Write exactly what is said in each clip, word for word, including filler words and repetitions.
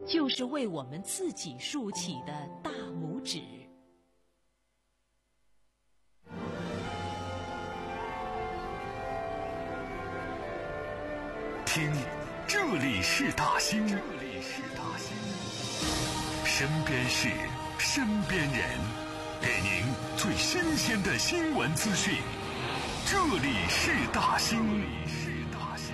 就是为我们自己竖起的大拇指。 听，这里是大兴，这里是大兴，身边事，身边人，给您最新鲜的新闻资讯。这里是大兴，这里是大兴。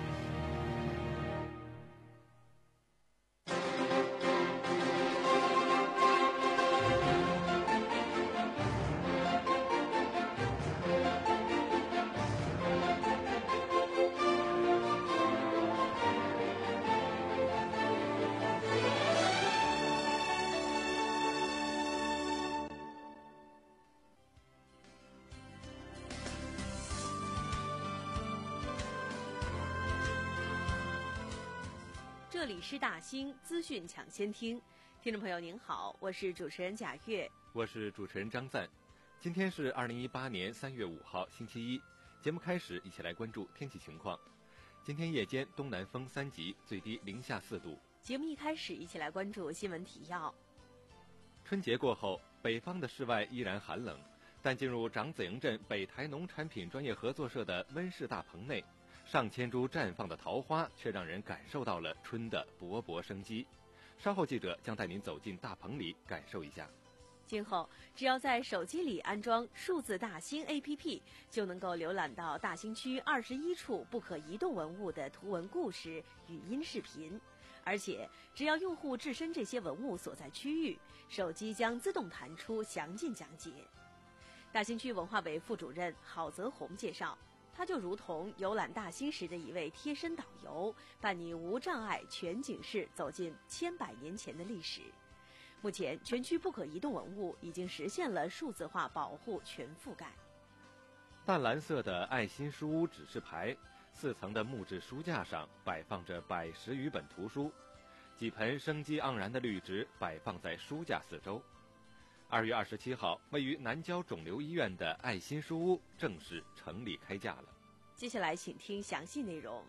这里是大兴资讯抢先听，听众朋友您好，我是主持人贾月， 我是主持人张赞。今天是二零一八年三月五号星期一，节目开始，一起来关注天气情况。今天夜间东南风三级，最低零下四度。 节目一开始，一起来关注新闻提要。 春节过后，北方的室外依然寒冷，但进入长子营镇北台农产品专业合作社的温室大棚内，上千株绽放的桃花却让人感受到了春的勃勃生机。稍后记者将带您走进大棚里感受一下。 今后只要在手机里安装数字大兴 A P P， 就能够浏览到大兴区二十一处不可移动文物的图文故事、语音视频。而且只要用户置身这些文物所在区域，手机将自动弹出详尽讲解。大兴区文化委副主任郝泽红介绍，他就如同游览大兴时的一位贴身导游，伴你无障碍全景式走进千百年前的历史。目前全区不可移动文物已经实现了数字化保护全覆盖。 淡蓝色的爱心书屋指示牌，四层的木质书架上摆放着百十余本图书，几盆生机盎然的绿植摆放在书架四周。二月二十七号，位于南郊肿瘤医院的爱心书屋正式成立开架了。 接下来请听详细内容。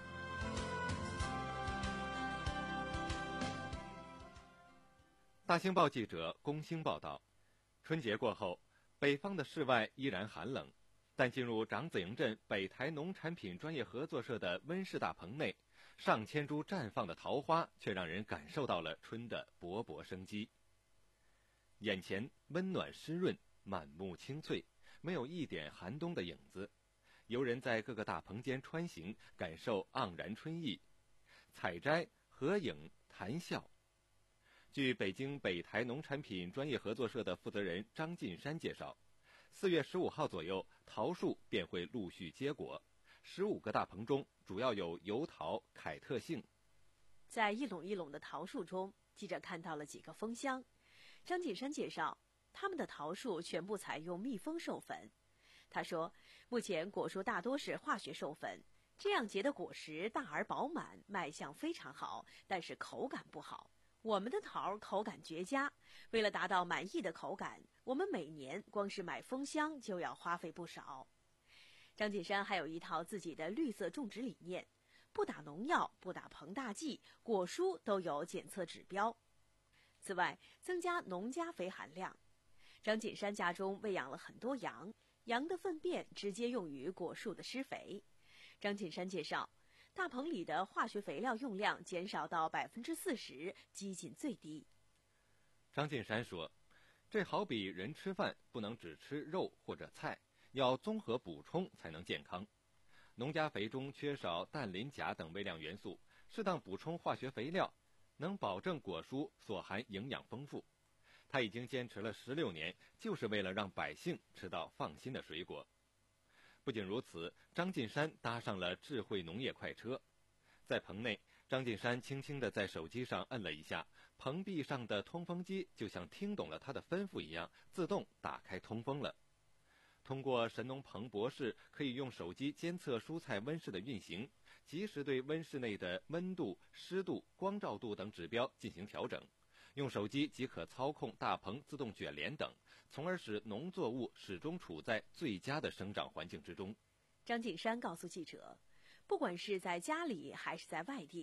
大兴报记者龚兴报道，春节过后，北方的室外依然寒冷，但进入长子营镇北台农产品专业合作社的温室大棚内，上千株绽放的桃花却让人感受到了春的勃勃生机。眼前温暖湿润，满目青翠，没有一点寒冬的影子。游人在各个大棚间穿行，感受盎然春意，采摘、合影、谈笑。据北京北台农产品专业合作社的负责人张进山介绍，四月十五号左右，桃树便会陆续结果。十五个大棚中，主要有油桃、凯特杏。 在一垄一垄的桃树中，记者看到了几个蜂箱。张进山介绍，他们的桃树全部采用密封授粉。他说，目前果树大多是化学授粉，这样结的果实大而饱满，卖相非常好，但是口感不好。我们的桃口感绝佳，为了达到满意的口感，我们每年光是买蜂箱就要花费不少。张进山还有一套自己的绿色种植理念，不打农药，不打膨大剂，果蔬都有检测指标。此外，增加农家肥含量。张进山家中喂养了很多羊，羊的粪便直接用于果树的施肥。张进山介绍，大棚里的化学肥料用量减少到百分之四十，接近最低。 张进山说，这好比人吃饭不能只吃肉或者菜，要综合补充才能健康。农家肥中缺少氮磷钾等微量元素，适当补充化学肥料，能保证果蔬所含营养丰富。他已经坚持了十六年，就是为了让百姓吃到放心的水果。不仅如此，张进山搭上了智慧农业快车。在棚内，张进山轻轻地在手机上摁了一下，棚壁上的通风机就像听懂了他的吩咐一样，自动打开通风了。通过神农棚博士可以用手机监测蔬菜温室的运行，及时对温室内的温度、湿度、光照度等指标进行调整。用手机即可操控大棚自动卷帘等，从而使农作物始终处在最佳的生长环境之中。 张进山告诉记者，不管是在家里还是在外地，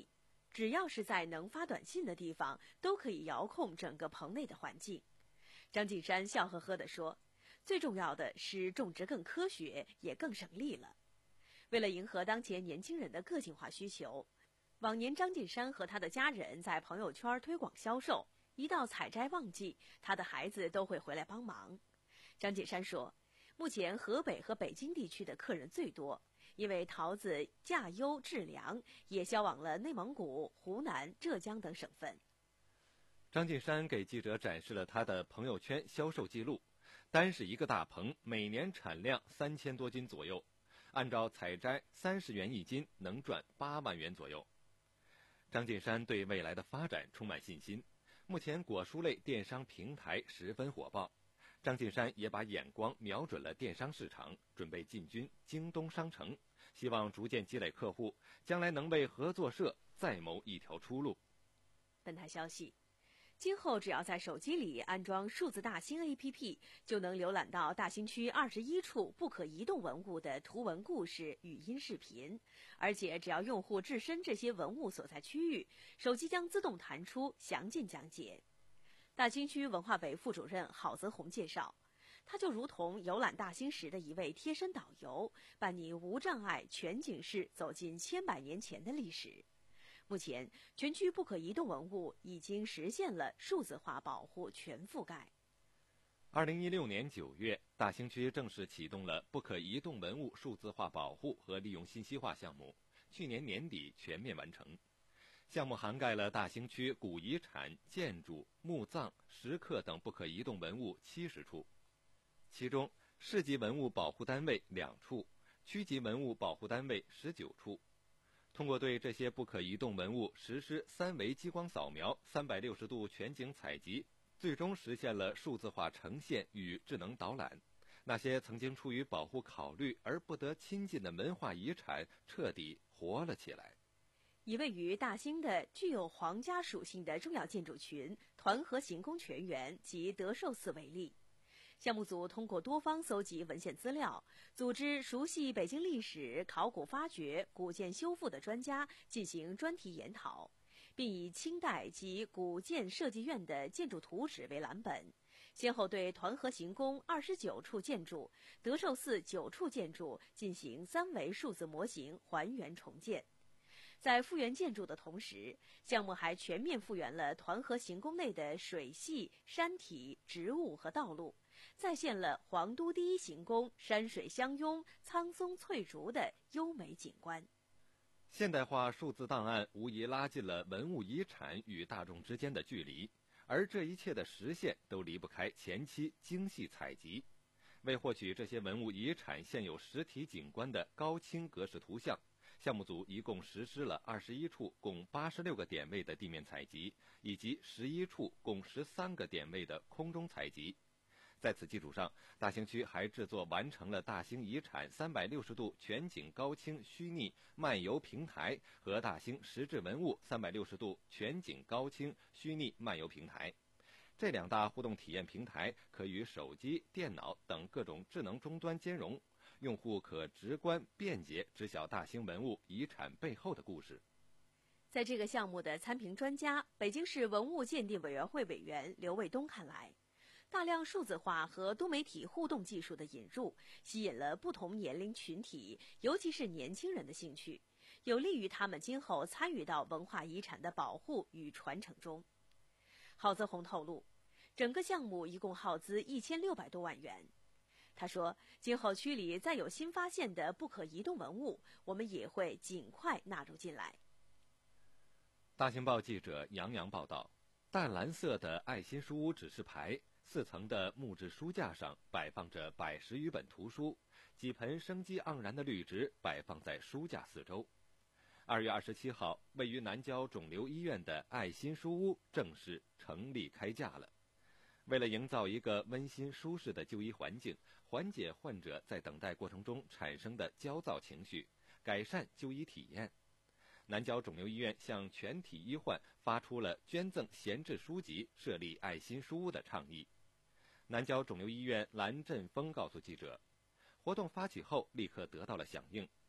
只要是在能发短信的地方，都可以遥控整个棚内的环境。张景山笑呵呵地说，最重要的是种植更科学，也更省力了。为了迎合当前年轻人的个性化需求，往年张景山和他的家人在朋友圈推广销售，一到采摘旺季，他的孩子都会回来帮忙。张景山说，目前河北和北京地区的客人最多，因为桃子价优质良，也销往了内蒙古、湖南、浙江等省份。 张景山给记者展示了他的朋友圈销售记录，单是一个大棚，每年产量三千多斤左右，按照采摘三十元一斤，能赚八万元左右。张景山对未来的发展充满信心。目前果蔬类电商平台十分火爆，张景山也把眼光瞄准了电商市场，准备进军京东商城，希望逐渐积累客户，将来能为合作社再谋一条出路。 本台消息，今后只要在手机里安装数字大兴 A P P， 就能浏览到大兴区二十一处不可移动文物的图文故事、语音视频，而且只要用户置身这些文物所在区域，手机将自动弹出详尽讲解。大兴区文化委副主任郝泽红介绍，他就如同游览大兴时的一位贴身导游，伴你无障碍全景式走进千百年前的历史。目前，全区不可移动文物已经实现了数字化保护全覆盖。 二零一六年九月，大兴区正式启动了不可移动文物数字化保护和利用信息化项目，去年年底全面完成。项目涵盖了大兴区古遗产、建筑、墓葬、石刻等不可移动文物七十处，其中市级文物保护单位两处，区级文物保护单位十九处。通过对这些不可移动文物实施三维激光扫描、三百六十度全景采集，最终实现了数字化呈现与智能导览。那些曾经出于保护考虑而不得亲近的文化遗产彻底活了起来。 以位于大兴的具有皇家属性的重要建筑群团河行宫全园及德寿寺为例，项目组通过多方搜集文献资料，组织熟悉北京历史、考古发掘、古建修复的专家进行专题研讨，并以清代及古建设计院的建筑图纸为蓝本，先后对团河行宫二十九处建筑、德寿寺九处建筑进行三维数字模型还原重建。在复原建筑的同时，项目还全面复原了团河行宫内的水系、山体、植物和道路，再现了皇都第一行宫山水相拥、苍松翠竹的优美景观。 现代化数字档案无疑拉近了文物遗产与大众之间的距离，而这一切的实现都离不开前期精细采集。为获取这些文物遗产现有实体景观的高清格式图像，项目组一共实施了二十一处共八十六个点位的地面采集，以及十一处共十三个点位的空中采集。在此基础上，大兴区还制作完成了大兴遗产三百六十度全景高清虚拟漫游平台和大兴石质文物三百六十度全景高清虚拟漫游平台。这两大互动体验平台可与手机、电脑等各种智能终端兼容，用户可直观便捷知晓大兴文物遗产背后的故事。 在这个项目的参评专家、北京市文物鉴定委员会委员刘卫东看来，大量数字化和多媒体互动技术的引入，吸引了不同年龄群体，尤其是年轻人的兴趣，有利于他们今后参与到文化遗产的保护与传承中。郝泽红透露，整个项目一共耗资一千六百多万元。他说，今后区里再有新发现的不可移动文物，我们也会尽快纳入进来。 大兴报记者杨洋报道，淡蓝色的爱心书屋指示牌，四层的木质书架上摆放着百十余本图书，几盆生机盎然的绿植摆放在书架四周。二月二十七号，位于南郊肿瘤医院的爱心书屋正式成立开架了。为了营造一个温馨舒适的就医环境，缓解患者在等待过程中产生的焦躁情绪，改善就医体验，南郊肿瘤医院向全体医患发出了捐赠闲置书籍、设立爱心书屋的倡议。南郊肿瘤医院蓝振峰告诉记者，活动发起后立刻得到了响应，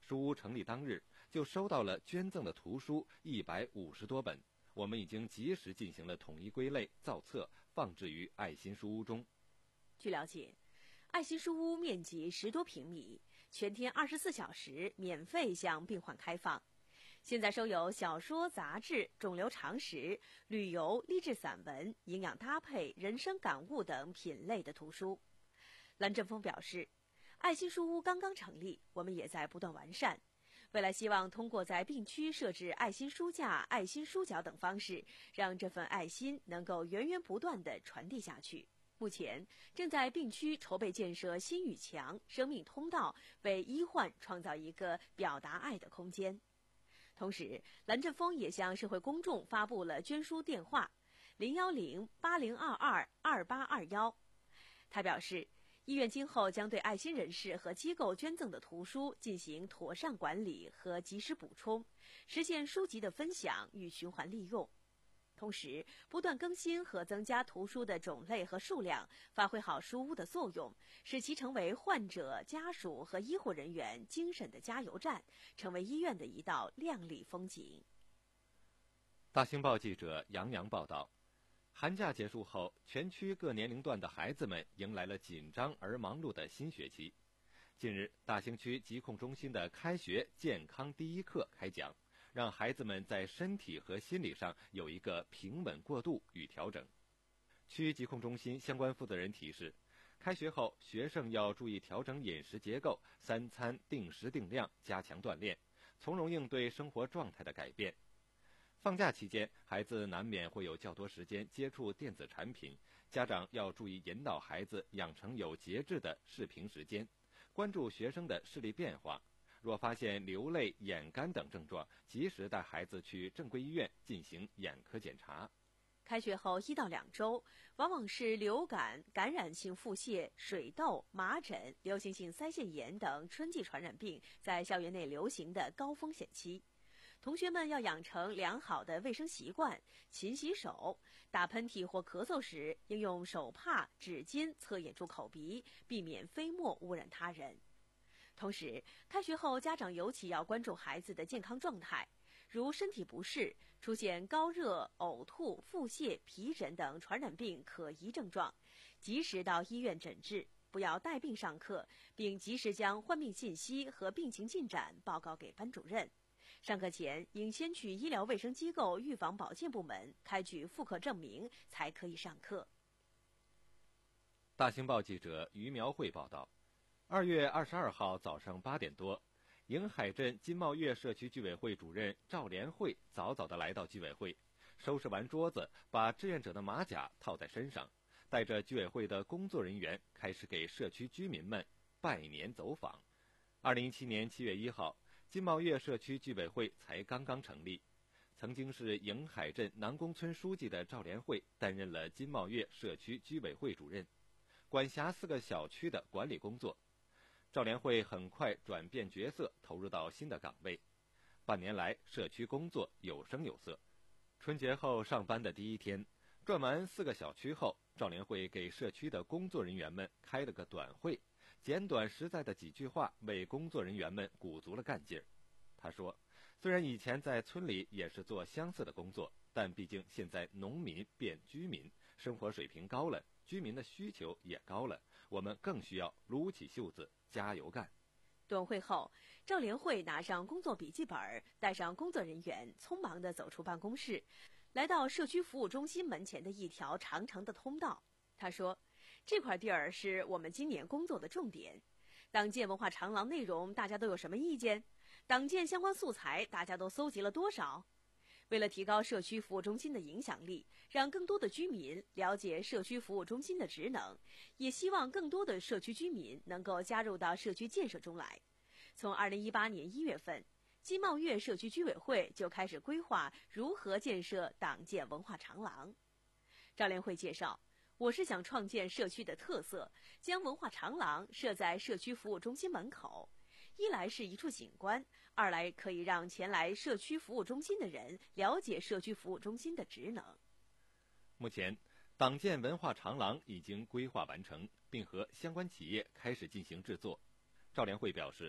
书屋成立当日就收到了捐赠的图书一百五十多本，我们已经及时进行了统一归类、造册，放置于爱心书屋中。 据了解，爱心书屋面积十多平米，全天二十四小时免费向病患开放。现在收有小说、杂志、肿瘤常识、旅游、励志散文、营养搭配、人生感悟等品类的图书。蓝振峰表示，爱心书屋刚刚成立，我们也在不断完善。未来希望通过在病区设置爱心书架、爱心书角等方式，让这份爱心能够源源不断地传递下去。目前正在病区筹备建设心语墙、生命通道，为医患创造一个表达爱的空间。同时，蓝振峰也向社会公众发布了捐书电话零幺零八零二二二八二幺。他表示，医院今后将对爱心人士和机构捐赠的图书进行妥善管理和及时补充，实现书籍的分享与循环利用。同时，不断更新和增加图书的种类和数量，发挥好书屋的作用，使其成为患者、家属和医护人员精神的加油站，成为医院的一道亮丽风景。 大新报记者杨洋报道，寒假结束后，全区各年龄段的孩子们迎来了紧张而忙碌的新学期。近日，大兴区疾控中心的开学健康第一课开讲，让孩子们在身体和心理上有一个平稳过渡与调整。区疾控中心相关负责人提示，开学后学生要注意调整饮食结构，三餐定时定量，加强锻炼，从容应对生活状态的改变。放假期间，孩子难免会有较多时间接触电子产品，家长要注意引导孩子养成有节制的视频时间，关注学生的视力变化。若发现流泪、眼干等症状，及时带孩子去正规医院进行眼科检查。 开学后一到两周，往往是流感、感染性腹泻、水痘、麻疹、流行性腮腺炎等春季传染病在校园内流行的高风险期。同学们要养成良好的卫生习惯，勤洗手，打喷嚏或咳嗽时应用手帕、纸巾侧掩住口鼻，避免飞沫污染他人。同时，开学后家长尤其要关注孩子的健康状态，如身体不适、出现高热、呕吐、腹泻、皮疹等传染病可疑症状，及时到医院诊治，不要带病上课，并及时将患病信息和病情进展报告给班主任。上课前应先去医疗卫生机构预防保健部门开具复课证明，才可以上课。 大兴报记者于苗慧报道，二月二十二号早上八点多，迎海镇金茂月社区居委会主任赵连慧早早地来到居委会，收拾完桌子，把志愿者的马甲套在身上，带着居委会的工作人员开始给社区居民们拜年走访。二零一七年七月一号，金茂月社区居委会才刚刚成立，曾经是迎海镇南宫村书记的赵连慧担任了金茂月社区居委会主任，管辖四个小区的管理工作。赵连慧很快转变角色，投入到新的岗位。半年来，社区工作有声有色。春节后上班的第一天，转完四个小区后，赵连慧给社区的工作人员们开了个短会，简短实在的几句话为工作人员们鼓足了干劲儿。他说，虽然以前在村里也是做相似的工作，但毕竟现在农民变居民，生活水平高了，居民的需求也高了，我们更需要撸起袖子加油干。 短会后，赵连慧拿上工作笔记本，带上工作人员，匆忙地走出办公室，来到社区服务中心门前的一条长长的通道。他说，这块地儿是我们今年工作的重点。党建文化长廊内容大家都有什么意见？党建相关素材大家都搜集了多少？为了提高社区服务中心的影响力，让更多的居民了解社区服务中心的职能，也希望更多的社区居民能够加入到社区建设中来。从二零一八年一月份，金茂月社区居委会就开始规划如何建设党建文化长廊。赵连慧介绍，我是想创建社区的特色，将文化长廊设在社区服务中心门口。一来是一处景观，二来可以让前来社区服务中心的人了解社区服务中心的职能。 目前，党建文化长廊已经规划完成，并和相关企业开始进行制作。赵连慧表示，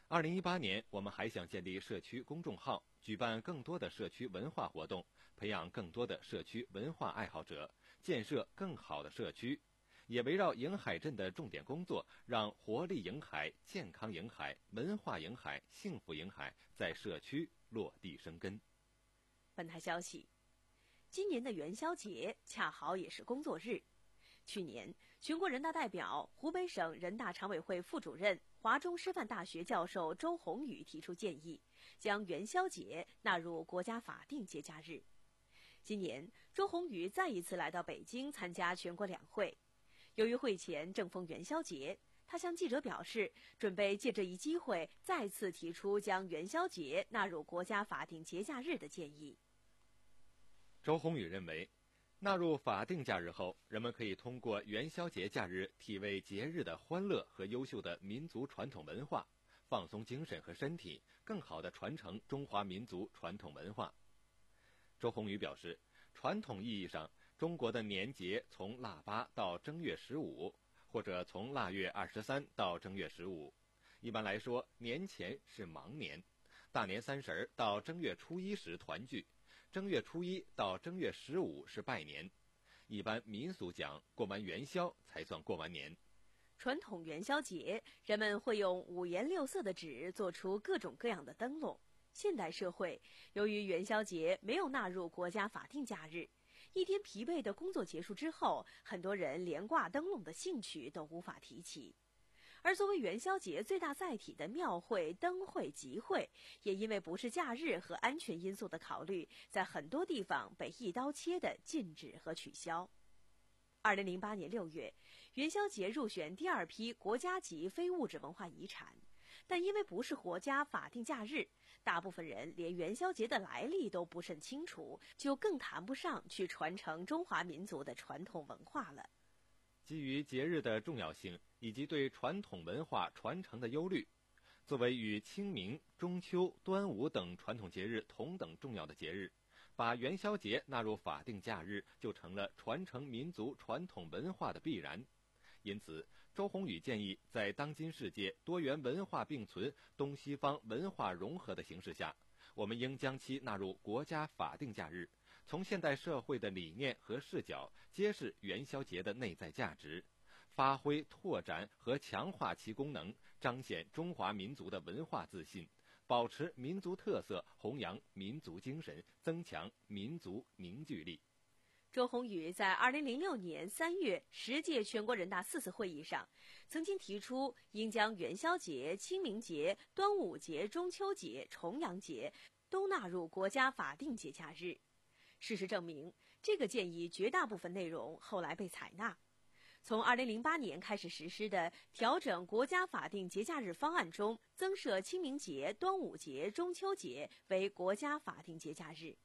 二零一八年，我们还想建立社区公众号，举办更多的社区文化活动，培养更多的社区文化爱好者，建设更好的社区，也围绕迎海镇的重点工作，让活力迎海、健康迎海、文化迎海、幸福迎海在社区落地生根。 本台消息，今年的元宵节恰好也是工作日。去年，全国人大代表、湖北省人大常委会副主任、华中师范大学教授周鸿宇提出建议，将元宵节纳入国家法定节假日。今年，周鸿宇再一次来到北京参加全国两会。由于会前正逢元宵节，他向记者表示，准备借这一机会再次提出将元宵节纳入国家法定节假日的建议。 周鸿宇认为，纳入法定假日后，人们可以通过元宵节假日体味节日的欢乐和优秀的民族传统文化，放松精神和身体，更好地传承中华民族传统文化。周鸿宇表示，传统意义上，中国的年节从腊八到正月十五，或者从腊月二十三到正月十五。一般来说，年前是忙年，大年三十到正月初一时团聚，正月初一到正月十五是拜年。一般民俗讲，过完元宵才算过完年。 传统元宵节，人们会用五颜六色的纸做出各种各样的灯笼。现代社会，由于元宵节没有纳入国家法定假日，一天疲惫的工作结束之后，很多人连挂灯笼的兴趣都无法提起。而作为元宵节最大载体的庙会、灯会、集会，也因为不是假日和安全因素的考虑，在很多地方被一刀切的禁止和取消。二零零八年六月，元宵节入选第二批国家级非物质文化遗产，但因为不是国家法定假日，大部分人连元宵节的来历都不甚清楚，就更谈不上去传承中华民族的传统文化了。 基于节日的重要性以及对传统文化传承的忧虑，作为与清明、中秋、端午等传统节日同等重要的节日，把元宵节纳入法定假日就成了传承民族传统文化的必然。因此，周鸿宇建议，在当今世界多元文化并存、东西方文化融合的形势下，我们应将其纳入国家法定假日，从现代社会的理念和视角揭示元宵节的内在价值，发挥、拓展和强化其功能，彰显中华民族的文化自信，保持民族特色，弘扬民族精神，增强民族凝聚力。 周鸿宇在二零零六年三月十届全国人大四次会议上，曾经提出应将元宵节、清明节、端午节、中秋节、重阳节都纳入国家法定节假日。事实证明，这个建议绝大部分内容后来被采纳。从二零零八年开始实施的调整国家法定节假日方案中，增设清明节、端午节、中秋节为国家法定节假日。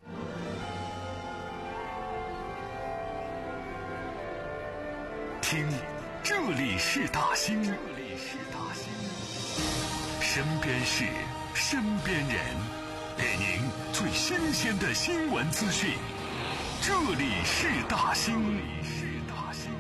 听，这里是大兴，这里是大兴，身边事，身边人，给您最新鲜的新闻资讯。这里是大兴，这里是大兴。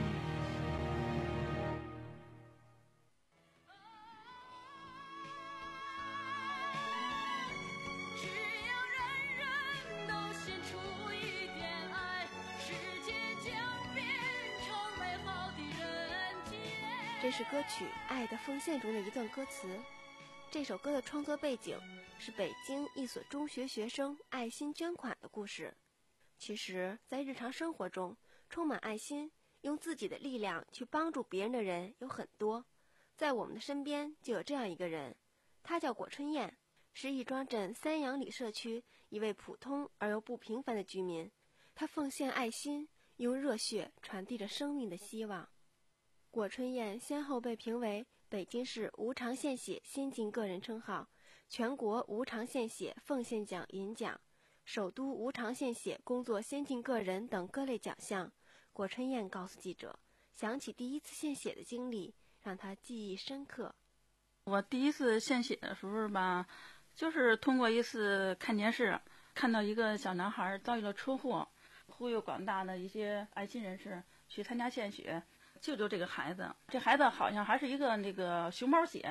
这是歌曲《爱的奉献》中的一段歌词。这首歌的创作背景是北京一所中学学生爱心捐款的故事。其实，在日常生活中，充满爱心，用自己的力量去帮助别人的人有很多。在我们的身边就有这样一个人，他叫果春燕，是义庄镇三阳里社区一位普通而又不平凡的居民。他奉献爱心，用热血传递着生命的希望。果春燕先后被评为北京市无偿献血先进个人称号、全国无偿献血奉献奖银奖、首都无偿献血工作先进个人等各类奖项。果春燕告诉记者，想起第一次献血的经历，让她记忆深刻。 我第一次献血的时候吧，就是通过一次看电视，看到一个小男孩遭遇了车祸，呼吁广大的一些爱心人士去参加献血，救救这个孩子。这孩子好像还是一个那个熊猫血，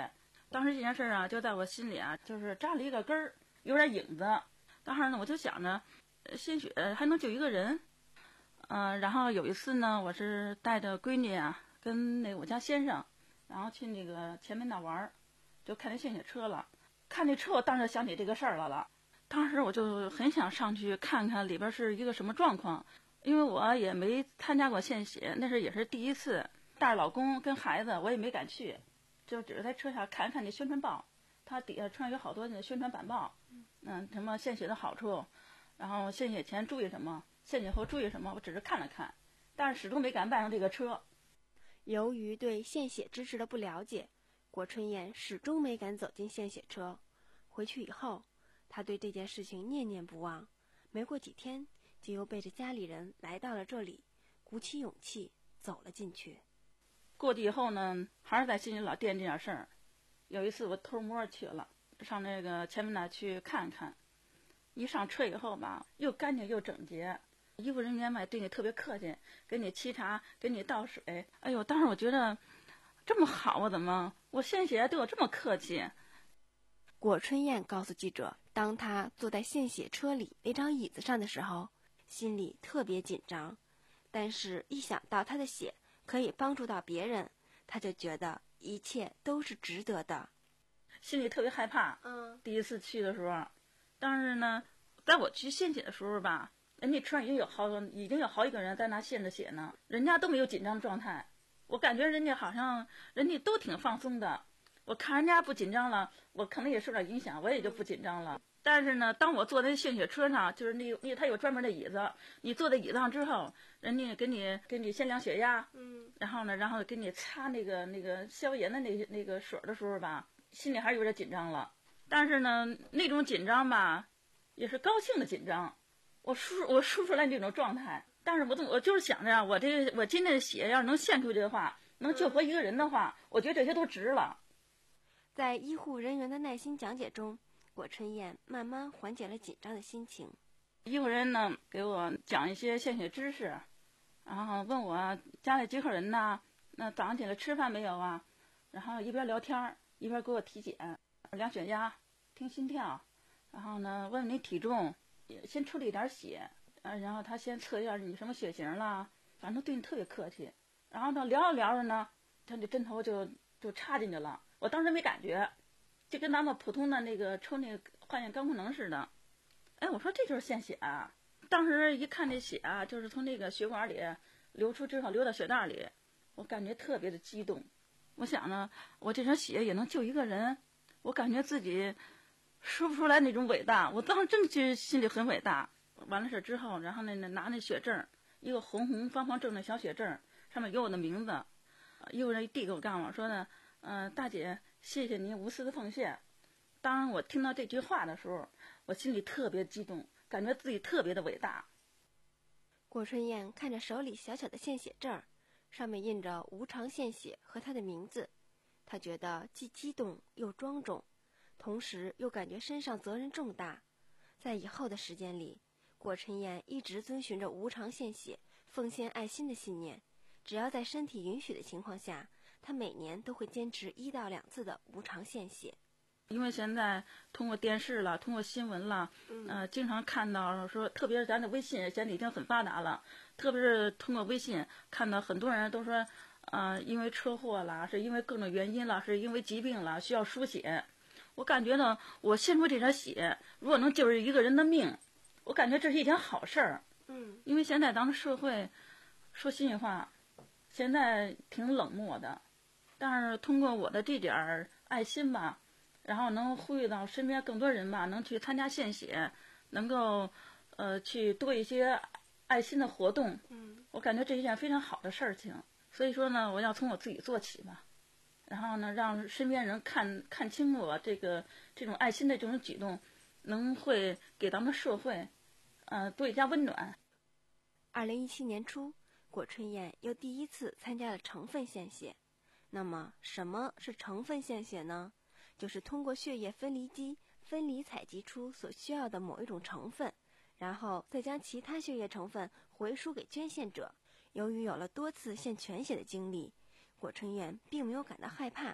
当时这件事啊，就在我心里啊，就是扎了一个根儿，有点影子。当时呢，我就想着，献血还能救一个人。嗯、呃，然后有一次呢，我是带着闺女啊，跟那我家先生，然后去那个前门那玩儿，就看那献血车了。看那车，我当时想起这个事儿来了。当时我就很想上去看看里边是一个什么状况，因为我也没参加过献血，那是也是第一次，带着老公跟孩子，我也没敢去，就只是在车上看看那宣传报，它底下穿有好多那宣传板报，嗯，什么献血的好处，然后献血前注意什么，献血后注意什么，我只是看了看，但是始终没敢办上这个车。 由于对献血知识的不了解，郭春燕始终没敢走进献血车。回去以后，她对这件事情念念不忘，没过几天就又背着家里人来到了这里，鼓起勇气走了进去。 过去以后呢，还是在心里老惦记点事儿。有一次我偷摸去了，上那个前门那去看看，一上车以后吧，又干净又整洁，医护人员嘛对你特别客气，给你沏茶，给你倒水。哎呦，当时我觉得这么好啊，怎么我献血对我这么客气？ 郭春燕告诉记者，当她坐在献血车里那张椅子上的时候，心里特别紧张，但是一想到她的血可以帮助到别人，她就觉得一切都是值得的， 心里特别害怕。 嗯， 第一次去的时候，但是呢，在我去献血的时候吧，人家车上已经有好已经有好几个人在那献着血呢，人家都没有紧张的状态，我感觉人家好像人家都挺放松的。我看人家不紧张了，我可能也受点影响，我也就不紧张了。但是呢，当我坐在献血车上，就是那那他有专门的椅子，你坐在椅子上之后，人家给你给你先量血压， 嗯， 然后呢，然后给你擦那个那个消炎的那那个水的时候吧，心里还是有点紧张了。但是呢，那种紧张吧，也是高兴的紧张，我说我说出来那种状态。但是我我就是想着，我这个我今天的血要是能献出去的话，能救活一个人的话，我觉得这些都值了。 在医护人员的耐心讲解中，郭春燕慢慢缓解了紧张的心情。 医护人呢给我讲一些献血知识，然后问我家里几口人呢，那早上起来吃饭没有啊？然后一边聊天一边给我体检，量血压，听心跳，然后呢问问你体重，也先处理一点血，呃，然后他先测一下你什么血型啦，反正对你特别客气。然后呢聊着聊着呢，他这针头就就插进去了。我当时没感觉，就跟咱们普通的那个抽那个化验肝功能似的。哎，我说这就是献血啊！当时一看这血啊，就是从那个血管里流出之后流到血袋里，我感觉特别的激动。我想呢，我这场血也能救一个人，我感觉自己说不出来那种伟大。我当时真的心里很伟大。完了事之后，然后呢拿那血证，一个红红方方正的小血证，上面有我的名字。医护人员递给我干嘛说呢？嗯、呃，大姐，谢谢您无私的奉献。当我听到这句话的时候，我心里特别激动，感觉自己特别的伟大。 郭春燕看着手里小小的献血证，上面印着无偿献血和她的名字，她觉得既激动又庄重，同时又感觉身上责任重大。在以后的时间里，郭春燕一直遵循着无偿献血、奉献爱心的信念，只要在身体允许的情况下，他每年都会坚持一到两次的无偿献血。 因为现在通过电视了，通过新闻了，呃，经常看到说，特别是咱的微信现在已经很发达了，特别是通过微信看到很多人都说，呃，因为车祸啦，是因为各种原因啦，是因为疾病啦，需要输血。我感觉呢，我献出这点血，如果能救一个人的命，我感觉这是一件好事儿。 嗯， 因为现在咱们社会，说心里话，现在挺冷漠的。但是通过我的这点儿爱心吧，然后能呼吁到身边更多人吧，能去参加献血，能够呃去多一些爱心的活动。 嗯， 我感觉这是一件非常好的事情。所以说呢，我要从我自己做起吧，然后呢，让身边人看看清我这个这种爱心的这种举动，能会给咱们社会呃多一加温暖。 二零一七年初，郭春燕又第一次参加了成分献血。那么什么是成分献血呢？就是通过血液分离机分离采集出所需要的某一种成分，然后再将其他血液成分回输给捐献者。由于有了多次献全血的经历，郭春燕并没有感到害怕，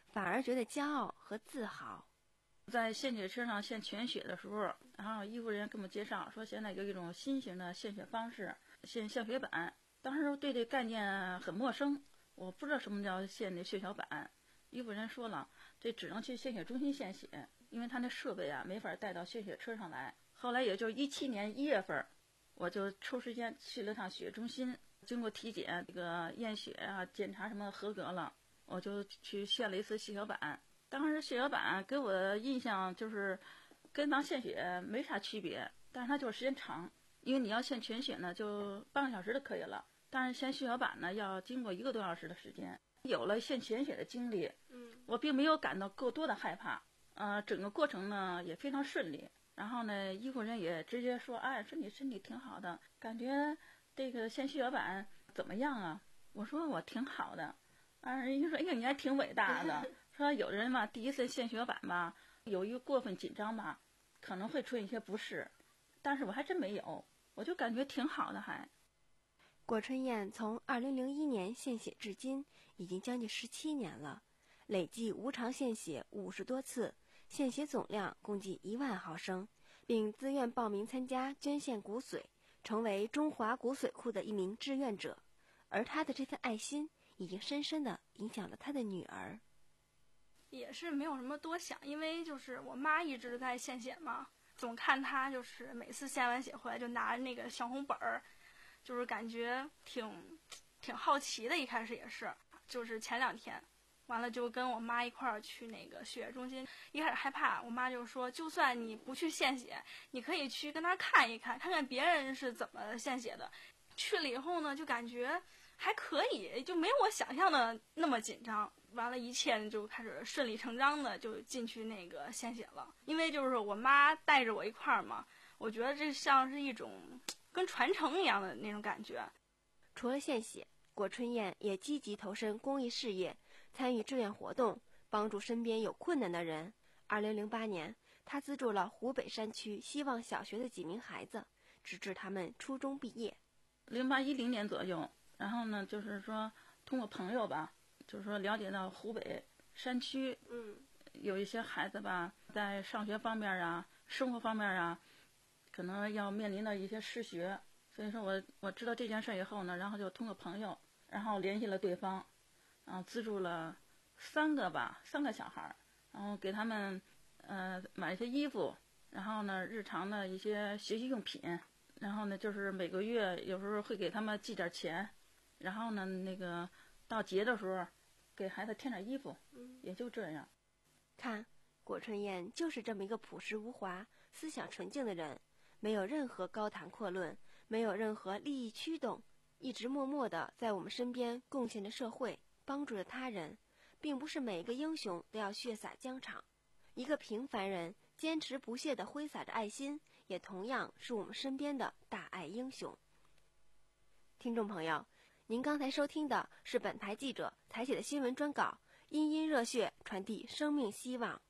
反而觉得骄傲和自豪。 在献血车上献全血的时候，然后医护人员给我们介绍说，现在有一种新型的献血方式，献象血板。当时对这概念很陌生，我不知道什么叫献那血小板。医护人员说了，这只能去献血中心献血，因为他那设备啊没法带到献血车上来。后来也就是一七年一月份，我就抽时间去了趟血液中心，经过体检，这个验血啊检查什么合格了，我就去献了一次血小板。当时血小板给我的印象就是跟当献血没啥区别，但是它就是时间长，因为你要献全血呢就半个小时就可以了，但是献血小板呢要经过一个多小时的时间。有了献全血的经历，我并没有感到过多的害怕，呃，整个过程呢也非常顺利。然后呢，医护人也直接说，哎，说你身体挺好的，感觉这个献血小板怎么样啊？我说我挺好的，啊，人家说，哎呀，你还挺伟大的。说有的人嘛，第一次献血小板吧，由于过分紧张吧，可能会出现一些不适，但是我还真没有，我就感觉挺好的还。 郭春燕从二零零一年献血至今，已经将近十七年了，累计无偿献血五十多次，献血总量共计一万毫升，并自愿报名参加捐献骨髓，成为中华骨髓库的一名志愿者。而他的这份爱心，已经深深地影响了他的女儿。 也是没有什么多想，因为就是我妈一直在献血嘛，总看她就是每次献完血回来就拿那个小红本儿，就是感觉挺挺好奇的。一开始也是，就是前两天完了就跟我妈一块儿去那个血液中心，一开始害怕，我妈就说就算你不去献血，你可以去跟她看一看，看看别人是怎么献血的。去了以后呢，就感觉还可以，就没有我想象的那么紧张。完了，一切就开始顺理成章的就进去那个献血了。因为就是我妈带着我一块儿嘛，我觉得这像是一种跟传承一样的那种感觉。 除了献血，郭春燕也积极投身公益事业，参与志愿活动，帮助身边有困难的人。二零零八年，她资助了湖北山区希望小学的几名孩子，直至他们初中毕业。 零八一零年左右，然后呢，就是说通过朋友吧，就是说了解到湖北山区，嗯，有一些孩子吧，在上学方面啊、生活方面啊，可能要面临到一些失学。所以说我我知道这件事以后呢，然后就通过朋友，然后联系了对方，然后资助了三个吧，三个小孩，然后给他们呃买一些衣服，然后呢日常的一些学习用品。然后呢，就是每个月有时候会给他们寄点钱，然后呢，那个到节的时候给孩子添点衣服，也就这样。 看，郭春燕就是这么一个朴实无华、思想纯净的人，没有任何高谈阔论，没有任何利益驱动，一直默默地在我们身边贡献着社会，帮助着他人。并不是每个英雄都要血洒疆场，一个平凡人坚持不懈地挥洒着爱心，也同样是我们身边的大爱英雄。听众朋友，您刚才收听的是本台记者采写的新闻专稿，殷殷热血传递生命希望。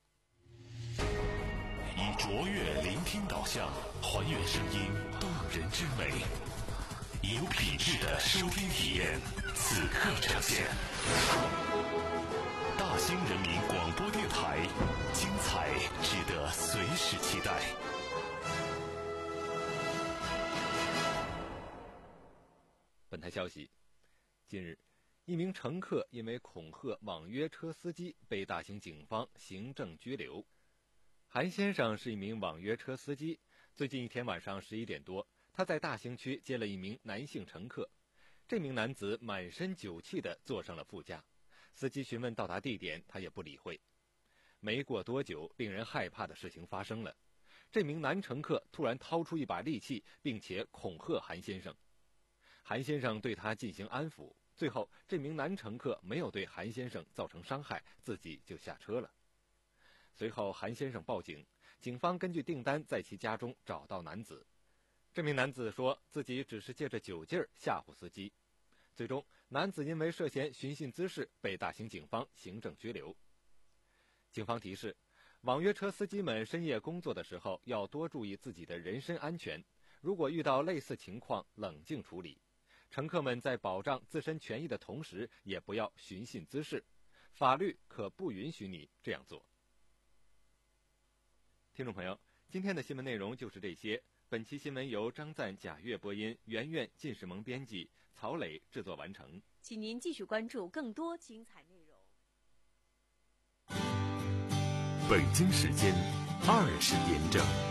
以卓越聆听导向，还原声音动人之美，以有品质的收听体验，此刻呈现。大兴人民广播电台，精彩值得随时期待。 本台消息，近日，一名乘客因为恐吓网约车司机被大兴警方行政拘留。韩先生是一名网约车司机，最近一天晚上十一点多，他在大兴区接了一名男性乘客。这名男子满身酒气地坐上了副驾，司机询问到达地点，他也不理会。没过多久，令人害怕的事情发生了，这名男乘客突然掏出一把利器，并且恐吓韩先生。韩先生对他进行安抚，最后这名男乘客没有对韩先生造成伤害，自己就下车了。随后韩先生报警，警方根据订单在其家中找到男子。这名男子说自己只是借着酒劲儿吓唬司机。最终，男子因为涉嫌寻衅滋事被大兴警方行政拘留。警方提示，网约车司机们深夜工作的时候要多注意自己的人身安全，如果遇到类似情况，冷静处理。乘客们在保障自身权益的同时，也不要寻衅滋事， 法律可不允许你这样做。听众朋友，今天的新闻内容就是这些。本期新闻由张赞、贾月播音，圆圆、靳世萌编辑，曹磊制作完成。 请您继续关注更多精彩内容。 北京时间二十点整。